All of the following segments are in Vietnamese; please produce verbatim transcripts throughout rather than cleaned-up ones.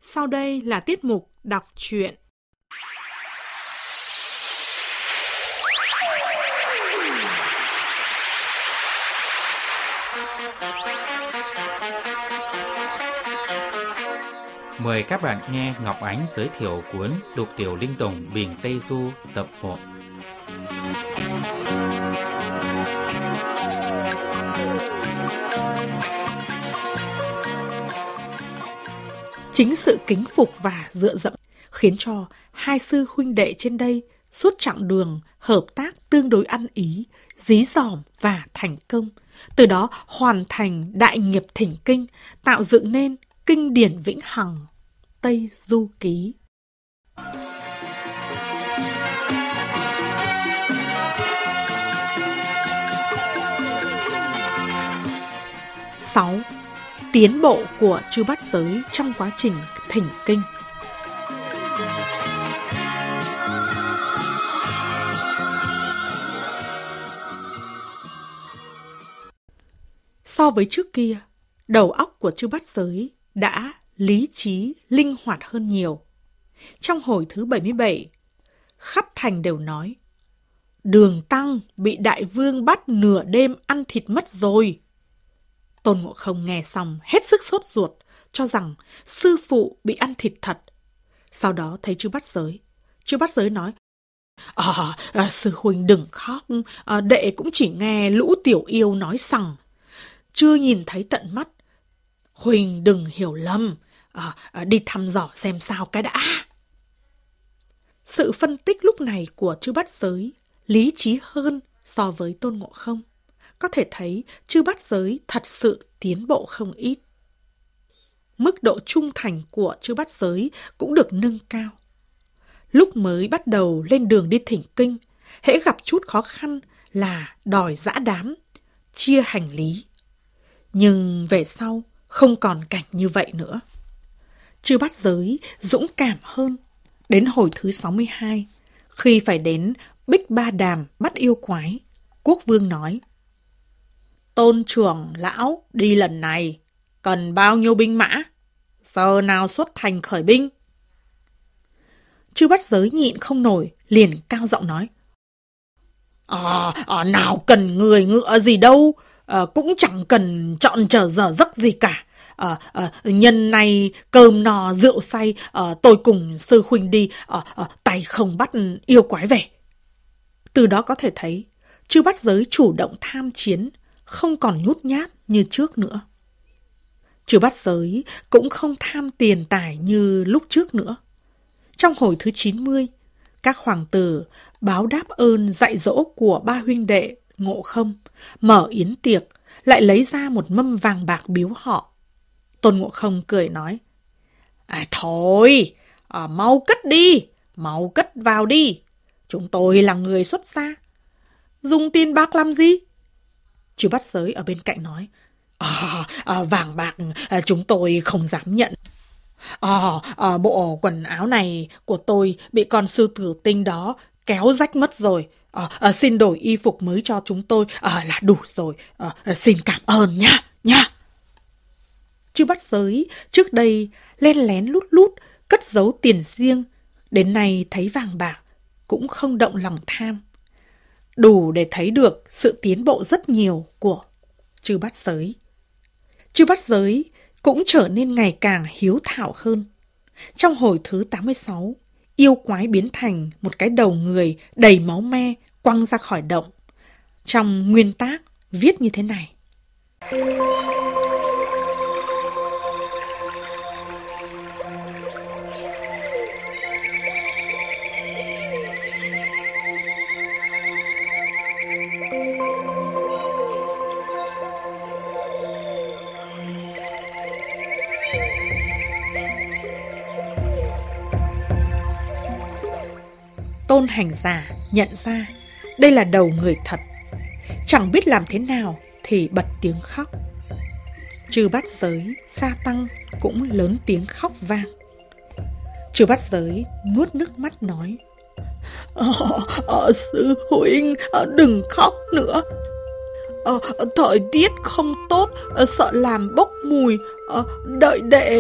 Sau đây là tiết mục đọc truyện. Mời các bạn nghe Ngọc Ánh giới thiệu cuốn Lục Tiểu Linh Tùng Bình Tây Du tập một. Chính sự kính phục và dựa dẫm khiến cho hai sư huynh đệ trên đây suốt chặng đường hợp tác tương đối ăn ý, dí dỏm và thành công. Từ đó hoàn thành đại nghiệp thỉnh kinh, tạo dựng nên kinh điển vĩnh hằng Tây Du Ký. sáu. Tiến bộ của chư bát giới trong quá trình thỉnh kinh. So với trước kia, đầu óc của chư bát giới đã lý trí, linh hoạt hơn nhiều. Trong hồi thứ bảy mươi bảy, khắp thành đều nói, Đường Tăng bị đại vương bắt nửa đêm ăn thịt mất rồi. Tôn Ngộ Không nghe xong hết sức sốt ruột, cho rằng sư phụ bị ăn thịt thật. Sau đó thấy chư bát giới. Chư bát giới nói, à, à, sư huynh đừng khóc, à, đệ cũng chỉ nghe lũ tiểu yêu nói rằng, chưa nhìn thấy tận mắt. Huynh đừng hiểu lầm, à, à, đi thăm dò xem sao cái đã. Sự phân tích lúc này của chư bát giới lý trí hơn so với Tôn Ngộ Không. Có thể thấy chư bát giới thật sự tiến bộ không ít. Mức độ trung thành của chư bát giới cũng được nâng cao. Lúc mới bắt đầu lên đường đi thỉnh kinh, hễ gặp chút khó khăn là đòi giã đám, chia hành lý. Nhưng về sau không còn cảnh như vậy nữa. Chư bát giới dũng cảm hơn. Đến hồi thứ sáu mươi hai, khi phải đến Bích Ba Đàm bắt yêu quái, Quốc Vương nói, Tôn trưởng lão đi lần này cần bao nhiêu binh mã? Giờ nào xuất thành khởi binh? Chư bát giới nhịn không nổi, liền cao giọng nói, À, à nào cần người ngựa gì đâu, à, cũng chẳng cần chọn chờ giờ giấc gì cả. À, à, nhân này cơm no rượu say, à, tôi cùng sư huynh đi, à, à, tay không bắt yêu quái về. Từ đó có thể thấy, chư bát giới chủ động tham chiến, không còn nhút nhát như trước nữa. Chư bát giới cũng không tham tiền tài như lúc trước nữa. Trong hồi thứ chín mươi, các hoàng tử báo đáp ơn dạy dỗ của ba huynh đệ Ngộ Không, mở yến tiệc, lại lấy ra một mâm vàng bạc biếu họ. Tôn Ngộ Không cười nói, à, thôi, à, mau cất đi, mau cất vào đi. Chúng tôi là người xuất gia, dùng tiền bạc làm gì? Chư bát giới ở bên cạnh nói, à, à, vàng bạc à, chúng tôi không dám nhận. À, à, bộ quần áo này của tôi bị con sư tử tinh đó kéo rách mất rồi. À, à, xin đổi y phục mới cho chúng tôi à, là đủ rồi. À, à, xin cảm ơn nha, nha. Chư bát giới trước đây len lén lút lút cất giấu tiền riêng, đến nay thấy vàng bạc cũng không động lòng tham. Đủ để thấy được sự tiến bộ rất nhiều của chư bát giới. Chư bát giới cũng trở nên ngày càng hiếu thảo hơn. Trong hồi thứ tám mươi sáu, yêu quái biến thành một cái đầu người đầy máu me quăng ra khỏi động. Trong nguyên tác viết như thế này. Tôn hành giả nhận ra đây là đầu người thật, chẳng biết làm thế nào thì bật tiếng khóc. Chư bát giới, sa tăng cũng lớn tiếng khóc vang. Chư bát giới nuốt nước mắt nói, ờ, ờ, sư huynh, đừng khóc nữa. Ờ, thời tiết không tốt, sợ làm bốc mùi, ờ, đợi đệ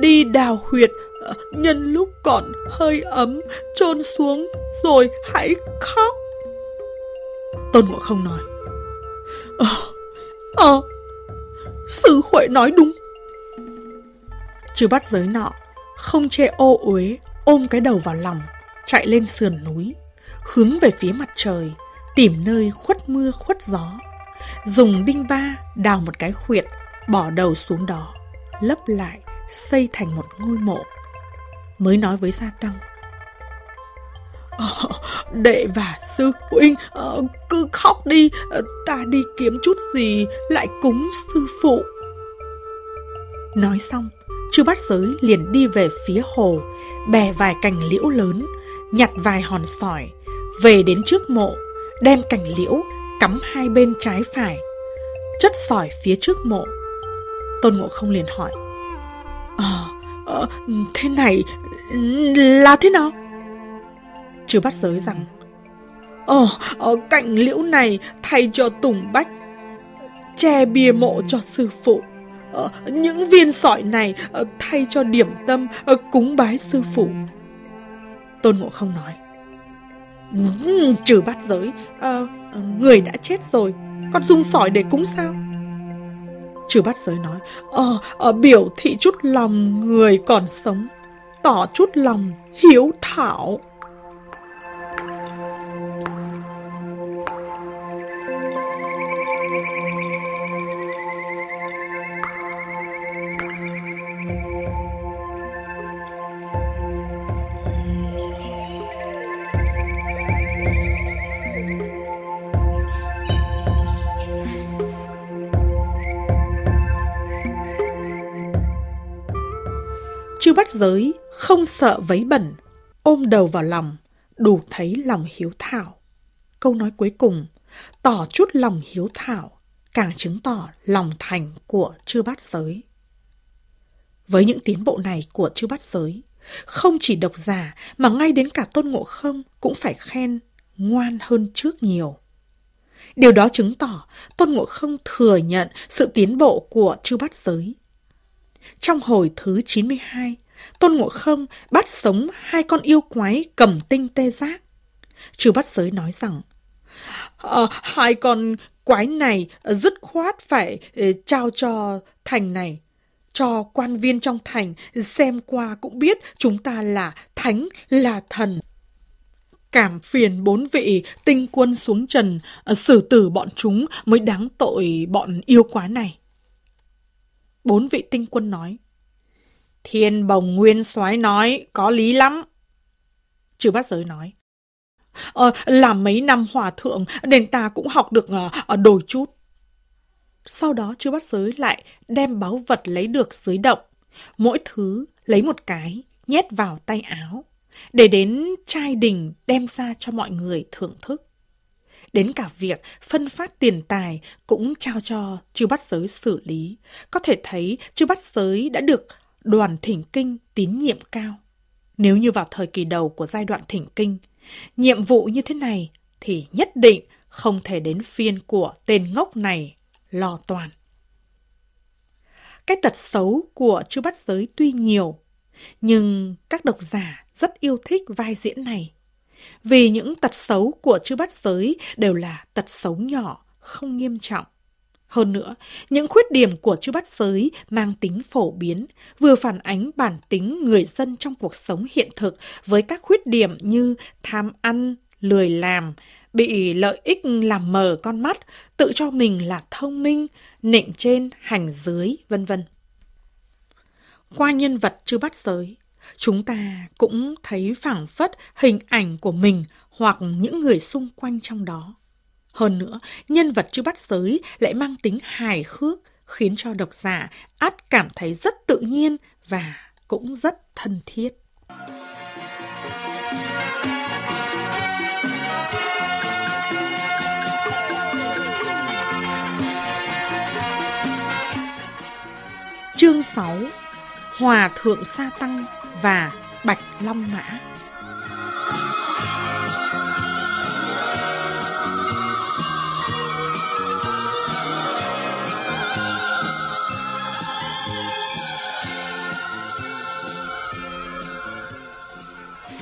đi đào huyệt, nhân lúc còn hơi ấm, chôn xuống rồi hãy khóc. Tôn Ngộ Không nói: Ờ, ờ, sư Huệ nói đúng. Chư Bát Giới nọ không chê ô uế, ôm cái đầu vào lòng, chạy lên sườn núi, hướng về phía mặt trời, tìm nơi khuất mưa khuất gió, dùng đinh ba đào một cái huyệt, bỏ đầu xuống đó, lấp lại, xây thành một ngôi mộ. Mới nói với Sa Tăng: Ờ, đệ và sư huynh ờ, cứ khóc đi, ta đi kiếm chút gì lại cúng sư phụ. Nói xong, Chư Bát Giới liền đi về phía hồ, bè vài cành liễu lớn, nhặt vài hòn sỏi, về đến trước mộ, đem cành liễu cắm hai bên trái phải, chất sỏi phía trước mộ. Tôn Ngộ Không liền hỏi: Ờ, ờ thế này là thế nào? Chư Bát Giới rằng: Ờ, ờ cành liễu này thay cho tùng bách, che bia mộ cho sư phụ. Ờ, những viên sỏi này ờ, thay cho điểm tâm ờ, cúng bái sư phụ. Tôn Ngộ Không nói: Chư Bát Giới, ờ, người đã chết rồi, còn dùng sỏi để cúng sao? Chư Bát Giới nói: Ờ, ờ biểu thị chút lòng người còn sống, tỏ chút lòng hiếu thảo. Chư Bát Giới không sợ vấy bẩn, ôm đầu vào lòng, đủ thấy lòng hiếu thảo. Câu nói cuối cùng, tỏ chút lòng hiếu thảo, càng chứng tỏ lòng thành của Chư Bát Giới. Với những tiến bộ này của Chư Bát Giới, không chỉ độc giả mà ngay đến cả Tôn Ngộ Không cũng phải khen ngoan hơn trước nhiều. Điều đó chứng tỏ Tôn Ngộ Không thừa nhận sự tiến bộ của Chư Bát Giới. Trong hồi thứ chín mươi hai, Tôn Ngộ Không bắt sống hai con yêu quái cầm tinh tê giác. Chư Bát Giới nói rằng: ờ, hai con quái này dứt khoát phải trao cho thành này, cho quan viên trong thành xem qua cũng biết chúng ta là thánh là thần. Cảm phiền bốn vị tinh quân xuống trần, xử tử bọn chúng mới đáng tội bọn yêu quái này. Bốn vị tinh quân nói: Thiên Bồng Nguyên Soái nói có lý lắm. Chư Bát Giới nói: Ờ, làm mấy năm hòa thượng nên ta cũng học được uh, đôi chút. Sau đó Chư Bát Giới lại đem báu vật lấy được dưới động, mỗi thứ lấy một cái, nhét vào tay áo, để đến trai đình đem ra cho mọi người thưởng thức. Đến cả việc phân phát tiền tài cũng trao cho Chư Bát Giới xử lý. Có thể thấy Chư Bát Giới đã được Đoàn Thỉnh Kinh tín nhiệm cao. Nếu như vào thời kỳ đầu của giai đoạn Thỉnh Kinh, nhiệm vụ như thế này thì nhất định không thể đến phiên của tên ngốc này lo toan. Cái tật xấu của Chư Bát Giới tuy nhiều, nhưng các độc giả rất yêu thích vai diễn này. Vì những tật xấu của Chư Bát Giới đều là tật xấu nhỏ, không nghiêm trọng. Hơn nữa, những khuyết điểm của Chư Bát Giới mang tính phổ biến, vừa phản ánh bản tính người dân trong cuộc sống hiện thực với các khuyết điểm như tham ăn, lười làm, bị lợi ích làm mờ con mắt, tự cho mình là thông minh, nịnh trên hành dưới, vân vân. Qua nhân vật Chư Bát Giới, chúng ta cũng thấy phảng phất hình ảnh của mình hoặc những người xung quanh trong đó. Hơn nữa, nhân vật Chư Bát Giới lại mang tính hài hước, khiến cho độc giả ắt cảm thấy rất tự nhiên và cũng rất thân thiết. Chương sáu: Hòa Thượng Sa Tăng và Bạch Long Mã.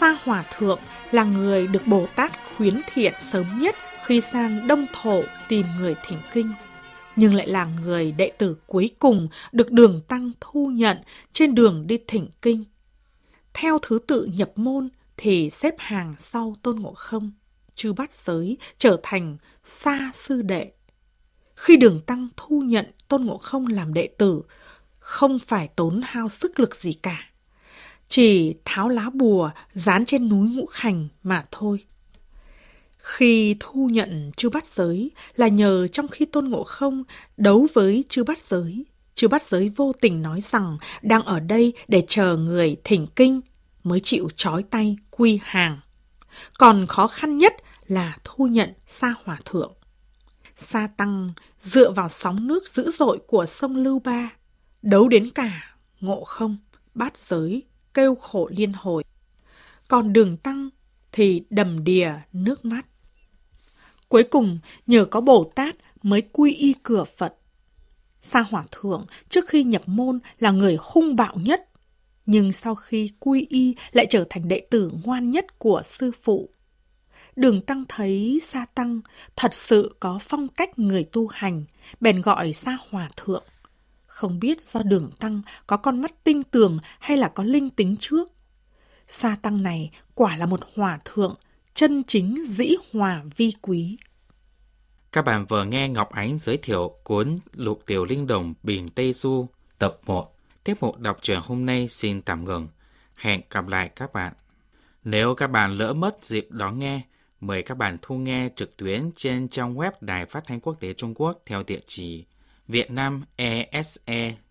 Sa Hòa Thượng là người được Bồ Tát khuyến thiện sớm nhất khi sang Đông Thổ tìm người thỉnh kinh, nhưng lại là người đệ tử cuối cùng được Đường Tăng thu nhận trên đường đi thỉnh kinh. Theo thứ tự nhập môn thì xếp hàng sau Tôn Ngộ Không, Chư Bát Giới trở thành Sa sư đệ. Khi Đường Tăng thu nhận Tôn Ngộ Không làm đệ tử, không phải tốn hao sức lực gì cả, chỉ tháo lá bùa dán trên núi Ngũ Khành mà thôi. Khi thu nhận Chư Bát Giới là nhờ trong khi Tôn Ngộ Không đấu với Chư Bát Giới, Chư Bát Giới vô tình nói rằng đang ở đây để chờ người thỉnh kinh, mới chịu trói tay quy hàng. Còn khó khăn nhất là thu nhận Sa Hòa Thượng. Sa Tăng dựa vào sóng nước dữ dội của sông Lưu Ba, đấu đến cả Ngộ Không, Bát Giới kêu khổ liên hồi. Còn Đường Tăng thì đầm đìa nước mắt. Cuối cùng nhờ có Bồ Tát mới quy y cửa Phật. Sa Hòa Thượng trước khi nhập môn là người hung bạo nhất, nhưng sau khi quy y lại trở thành đệ tử ngoan nhất của sư phụ. Đường Tăng thấy Sa Tăng thật sự có phong cách người tu hành, bèn gọi Sa Hòa Thượng. Không biết do Đường Tăng có con mắt tinh tường hay là có linh tính trước. Sa Tăng này quả là một hòa thượng, chân chính dĩ hòa vi quý. Các bạn vừa nghe Ngọc Ánh giới thiệu cuốn Lục Tiểu Linh Đồng Biển Tây Du tập một. Tiết mục đọc truyện hôm nay xin tạm ngừng. Hẹn gặp lại các bạn. Nếu các bạn lỡ mất dịp đón nghe, mời các bạn thu nghe trực tuyến trên trang web Đài Phát thanh Quốc tế Trung Quốc theo địa chỉ vietnamese